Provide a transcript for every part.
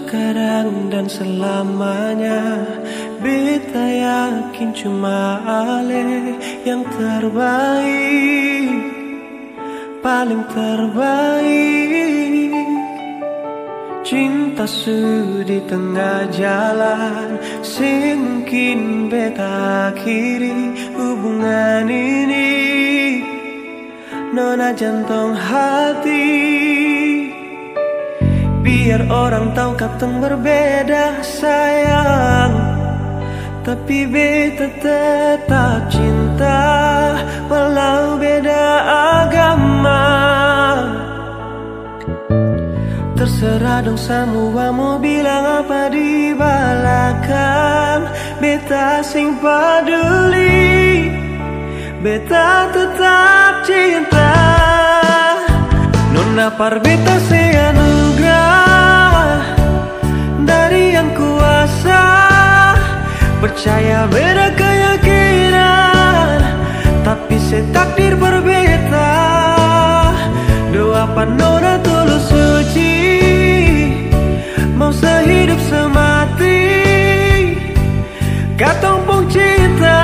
sekarang dan selamanya. Beta yakin cuma Ale yang terbaik, paling terbaik. Cinta su di tengah jalan, mungkin beta akhiri hubungan ini. Nona jantung hati, biar orang tahu katong berbeda sayang, tapi beta tetap cinta walau beda agama. Terserah dong semua mau bilang apa di belakang, beta sing peduli, beta tetap cinta. Nona par beta seanugerah dari yang kuasa, percaya beda keyakinan, tapi setakdir berbeda. Doa panona tulus suci, mau sehidup semati, katong pun cinta,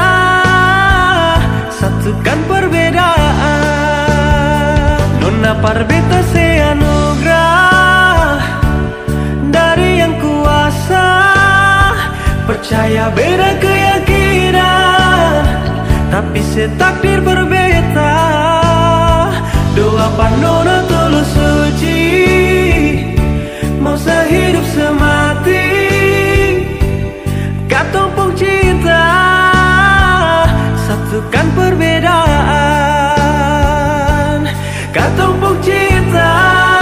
satukan perbedaan. Nona par beta seanugerah dari yang kuasa, percaya beda keyakinan, tapi setakdir berbeda. Doa panona tulus suci, mau sehidup semati, katong pun cinta, satukan perbedaan. Katong pun cinta,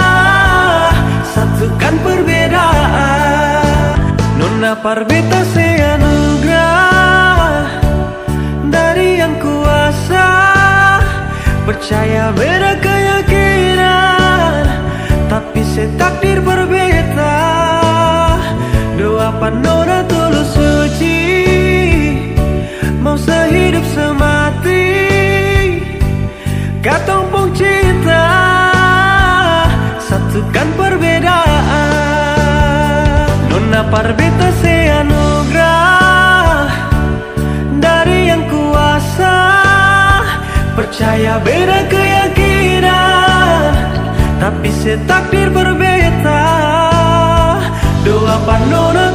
satukan perbedaan. Nona par beta seanugerah dari yang kuasa, percaya beda keyakinan, tapi setakdir berbeda. Doa panona tulus suci, mau sehidup semati, katong pun cinta, satukan perbedaan. Nona par beta seanugerah dari yang kuasa, percaya beda keyakinan, tapi setakdir berbeda. Doa panona